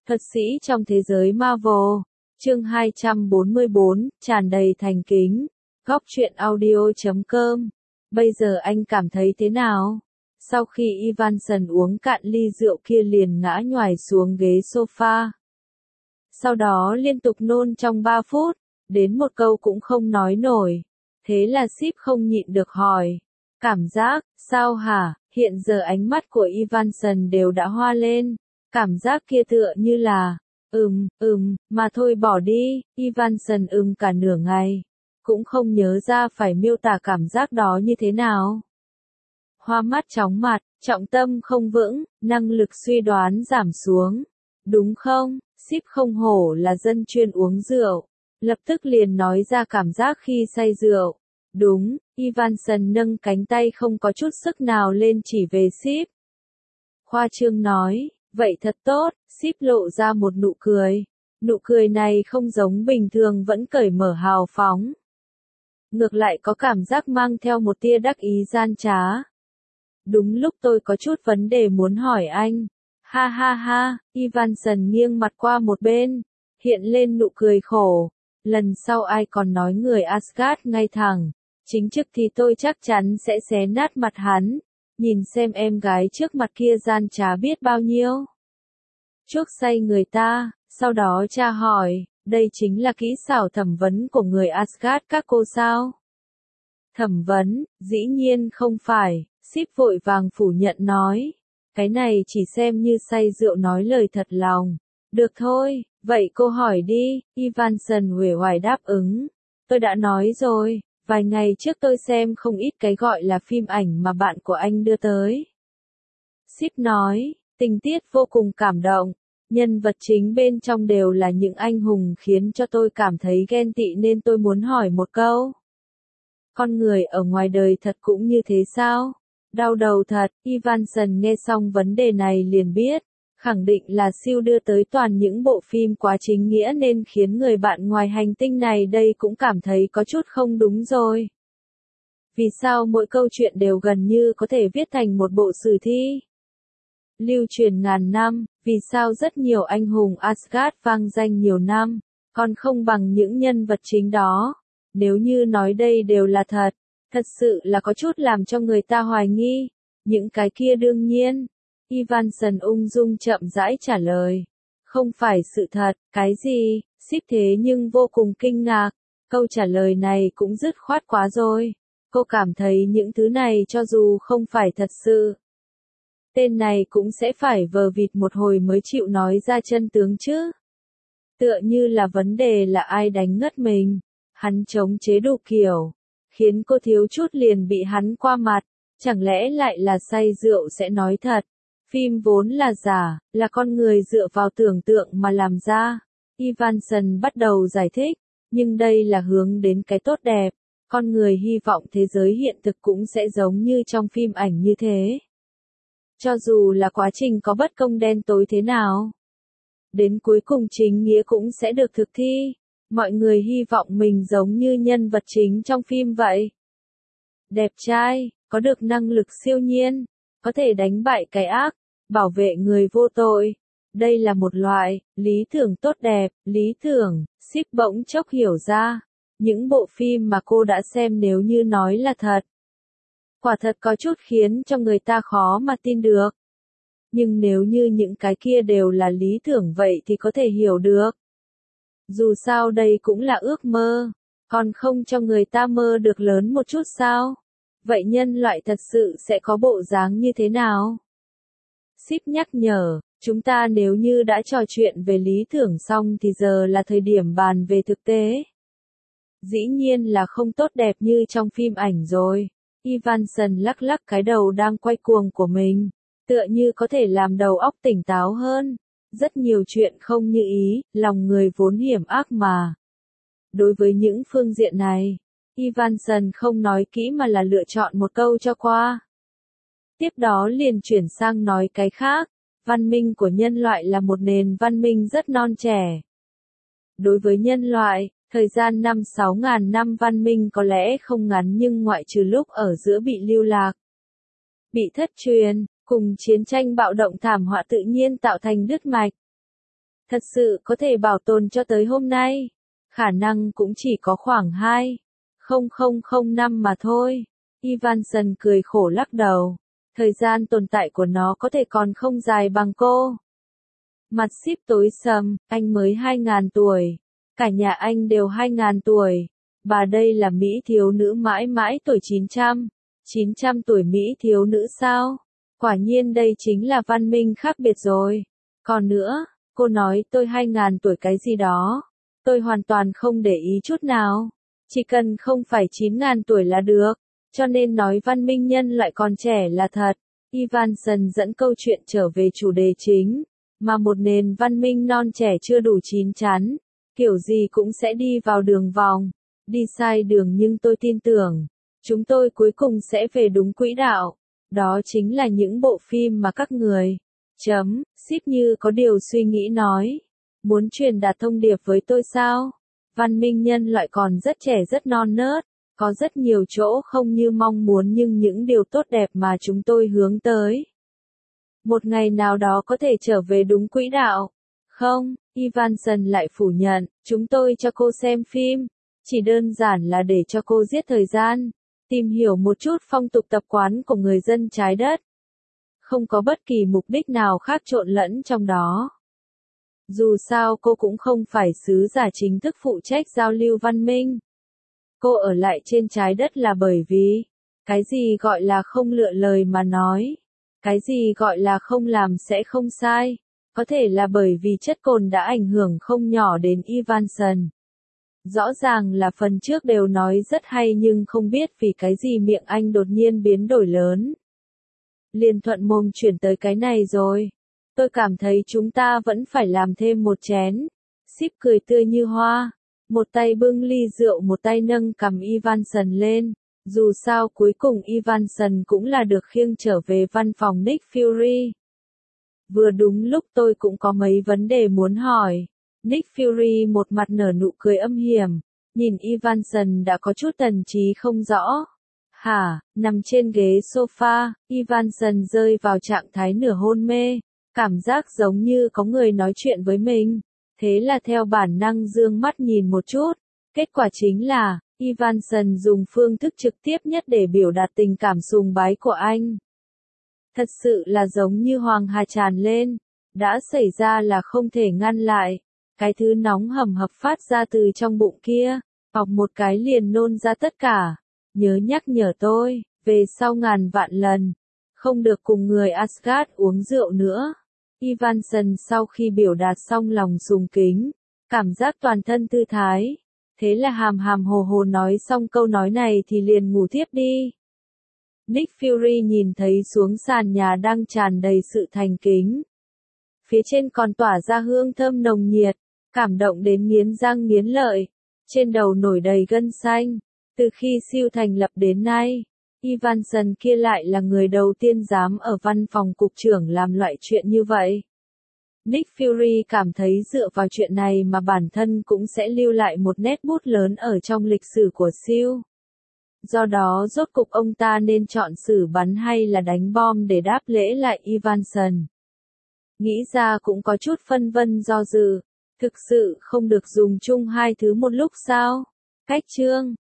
Thuật sĩ trong thế giới Marvel, chương 244, tràn đầy thành kính, góc truyện audio.com. Bây giờ anh cảm thấy thế nào? Sau khi Evanson uống cạn ly rượu kia liền ngã nhoài xuống ghế sofa. Sau đó liên tục nôn trong 3 phút, đến một câu cũng không nói nổi. Thế là Sip không nhịn được hỏi. Cảm giác, sao hả? Hiện giờ ánh mắt của Evanson đều đã hoa lên. Cảm giác kia tựa như là, mà thôi bỏ đi. Evanson cả nửa ngày. Cũng không nhớ ra phải miêu tả cảm giác đó như thế nào. Hoa mắt chóng mặt, trọng tâm không vững, năng lực suy đoán giảm xuống. Đúng không? Sip không hổ là dân chuyên uống rượu. Lập tức liền nói ra cảm giác khi say rượu. Đúng, Evanson nâng cánh tay không có chút sức nào lên chỉ về Sip. Khoa trương nói, vậy thật tốt, Sip lộ ra một nụ cười. Nụ cười này không giống bình thường vẫn cởi mở hào phóng. Ngược lại có cảm giác mang theo một tia đắc ý gian trá. Đúng lúc tôi có chút vấn đề muốn hỏi anh. Ha ha ha, Evanson nghiêng mặt qua một bên, hiện lên nụ cười khổ. Lần sau ai còn nói người Asgard ngay thẳng, chính trực thì tôi chắc chắn sẽ xé nát mặt hắn. Nhìn xem em gái trước mặt kia gian trá biết bao nhiêu. Chuốc say người ta, sau đó tra hỏi, đây chính là kỹ xảo thẩm vấn của người Asgard các cô sao? Thẩm vấn, dĩ nhiên không phải, Sip vội vàng phủ nhận nói. Cái này chỉ xem như say rượu nói lời thật lòng. Được thôi, vậy cô hỏi đi, Evanson uể oải đáp ứng. Tôi đã nói rồi, vài ngày trước tôi xem không ít cái gọi là phim ảnh mà bạn của anh đưa tới. Sip nói, tình tiết vô cùng cảm động. Nhân vật chính bên trong đều là những anh hùng khiến cho tôi cảm thấy ghen tị nên tôi muốn hỏi một câu. Con người ở ngoài đời thật cũng như thế sao? Đau đầu thật, Evanson nghe xong vấn đề này liền biết, khẳng định là siêu đưa tới toàn những bộ phim quá chính nghĩa nên khiến người bạn ngoài hành tinh này đây cũng cảm thấy có chút không đúng rồi. Vì sao mỗi câu chuyện đều gần như có thể viết thành một bộ sử thi? Lưu truyền ngàn năm, vì sao rất nhiều anh hùng Asgard vang danh nhiều năm, còn không bằng những nhân vật chính đó? Nếu như nói đây đều là thật, thật sự là có chút làm cho người ta hoài nghi. Những cái kia đương nhiên. Evanson ung dung chậm rãi trả lời. Không phải sự thật, cái gì? Sip thế nhưng vô cùng kinh ngạc. Câu trả lời này cũng dứt khoát quá rồi. Cô cảm thấy những thứ này cho dù không phải thật sự. Tên này cũng sẽ phải vờ vịt một hồi mới chịu nói ra chân tướng chứ. Tựa như là vấn đề là ai đánh ngất mình. Hắn chống chế đủ kiểu. Khiến cô thiếu chút liền bị hắn qua mặt. Chẳng lẽ lại là say rượu sẽ nói thật. Phim vốn là giả, là con người dựa vào tưởng tượng mà làm ra. Evanson bắt đầu giải thích. Nhưng đây là hướng đến cái tốt đẹp. Con người hy vọng thế giới hiện thực cũng sẽ giống như trong phim ảnh như thế. Cho dù là quá trình có bất công đen tối thế nào. Đến cuối cùng chính nghĩa cũng sẽ được thực thi. Mọi người hy vọng mình giống như nhân vật chính trong phim vậy. Đẹp trai, có được năng lực siêu nhiên, có thể đánh bại cái ác, bảo vệ người vô tội. Đây là một loại lý tưởng tốt đẹp, lý tưởng. Sip bỗng chốc hiểu ra. Những bộ phim mà cô đã xem nếu như nói là thật. Quả thật có chút khiến cho người ta khó mà tin được. Nhưng nếu như những cái kia đều là lý tưởng vậy thì có thể hiểu được. Dù sao đây cũng là ước mơ, còn không cho người ta mơ được lớn một chút sao? Vậy nhân loại thật sự sẽ có bộ dáng như thế nào? Sip nhắc nhở, chúng ta nếu như đã trò chuyện về lý tưởng xong thì giờ là thời điểm bàn về thực tế. Dĩ nhiên là không tốt đẹp như trong phim ảnh rồi. Evanson lắc lắc cái đầu đang quay cuồng của mình, tựa như có thể làm đầu óc tỉnh táo hơn. Rất nhiều chuyện không như ý, lòng người vốn hiểm ác mà. Đối với những phương diện này, Evanson không nói kỹ mà là lựa chọn một câu cho qua. Tiếp đó liền chuyển sang nói cái khác, văn minh của nhân loại là một nền văn minh rất non trẻ. Đối với nhân loại, thời gian 5-6 ngàn năm văn minh có lẽ không ngắn nhưng ngoại trừ lúc ở giữa bị lưu lạc, bị thất truyền, cùng chiến tranh bạo động thảm họa tự nhiên tạo thành đứt mạch. Thật sự có thể bảo tồn cho tới hôm nay. Khả năng cũng chỉ có khoảng 2,000 năm mà thôi. Ivanson cười khổ lắc đầu. Thời gian tồn tại của nó có thể còn không dài bằng cô. Mặt Ship tối sầm, anh mới 2.000 tuổi. Cả nhà anh đều 2.000 tuổi. Bà đây là Mỹ thiếu nữ mãi mãi tuổi 900. 900 tuổi Mỹ thiếu nữ sao? Quả nhiên đây chính là văn minh khác biệt rồi. Còn nữa, cô nói tôi 2.000 tuổi cái gì đó. Tôi hoàn toàn không để ý chút nào. Chỉ cần không phải 9.000 tuổi là được. Cho nên nói văn minh nhân loại còn trẻ là thật. Ivanson dẫn câu chuyện trở về chủ đề chính. Mà một nền văn minh non trẻ chưa đủ chín chắn. Kiểu gì cũng sẽ đi vào đường vòng. Đi sai đường nhưng tôi tin tưởng. Chúng tôi cuối cùng sẽ về đúng quỹ đạo. Đó chính là những bộ phim mà các người. Ship như có điều suy nghĩ nói. Muốn truyền đạt thông điệp với tôi sao? Văn minh nhân loại còn rất trẻ rất non nớt. Có rất nhiều chỗ không như mong muốn nhưng những điều tốt đẹp mà chúng tôi hướng tới. Một ngày nào đó có thể trở về đúng quỹ đạo. Không, Ivanson lại phủ nhận, chúng tôi cho cô xem phim. Chỉ đơn giản là để cho cô giết thời gian. Tìm hiểu một chút phong tục tập quán của người dân trái đất. Không có bất kỳ mục đích nào khác trộn lẫn trong đó. Dù sao cô cũng không phải sứ giả chính thức phụ trách giao lưu văn minh. Cô ở lại trên trái đất là bởi vì, cái gì gọi là không lựa lời mà nói, cái gì gọi là không làm sẽ không sai, có thể là bởi vì chất cồn đã ảnh hưởng không nhỏ đến Ivanson. Rõ ràng là phần trước đều nói rất hay nhưng không biết vì cái gì miệng anh đột nhiên biến đổi lớn. Liền thuận mồm chuyển tới cái này rồi. Tôi cảm thấy chúng ta vẫn phải làm thêm một chén. Ship cười tươi như hoa. Một tay bưng ly rượu một tay nâng cầm Ivanson lên. Dù sao cuối cùng Ivanson cũng là được khiêng trở về văn phòng Nick Fury. Vừa đúng lúc tôi cũng có mấy vấn đề muốn hỏi. Nick Fury một mặt nở nụ cười âm hiểm. Nhìn Ivanson đã có chút tần trí không rõ. Hả, nằm trên ghế sofa, Ivanson rơi vào trạng thái nửa hôn mê. Cảm giác giống như có người nói chuyện với mình. Thế là theo bản năng dương mắt nhìn một chút. Kết quả chính là, Ivanson dùng phương thức trực tiếp nhất để biểu đạt tình cảm sùng bái của anh. Thật sự là giống như hoàng hà tràn lên. Đã xảy ra là không thể ngăn lại. Cái thứ nóng hầm hập phát ra từ trong bụng kia. Học một cái liền nôn ra tất cả. Nhớ nhắc nhở tôi, về sau ngàn vạn lần. Không được cùng người Asgard uống rượu nữa. Ivanson sau khi biểu đạt xong lòng sùng kính, cảm giác toàn thân thư thái. Thế là hàm hàm hồ hồ nói xong câu nói này thì liền ngủ thiếp đi. Nick Fury nhìn thấy xuống sàn nhà đang tràn đầy sự thành kính. Phía trên còn tỏa ra hương thơm nồng nhiệt, cảm động đến nghiến răng nghiến lợi. Trên đầu nổi đầy gân xanh. Từ khi siêu thành lập đến nay, Ivanson kia lại là người đầu tiên dám ở văn phòng cục trưởng làm loại chuyện như vậy. Nick Fury cảm thấy dựa vào chuyện này mà bản thân cũng sẽ lưu lại một nét bút lớn ở trong lịch sử của siêu. Do đó rốt cục ông ta nên chọn xử bắn hay là đánh bom để đáp lễ lại Ivanson. Nghĩ ra cũng có chút phân vân do dự. Thực sự không được dùng chung hai thứ một lúc sao? Cách chương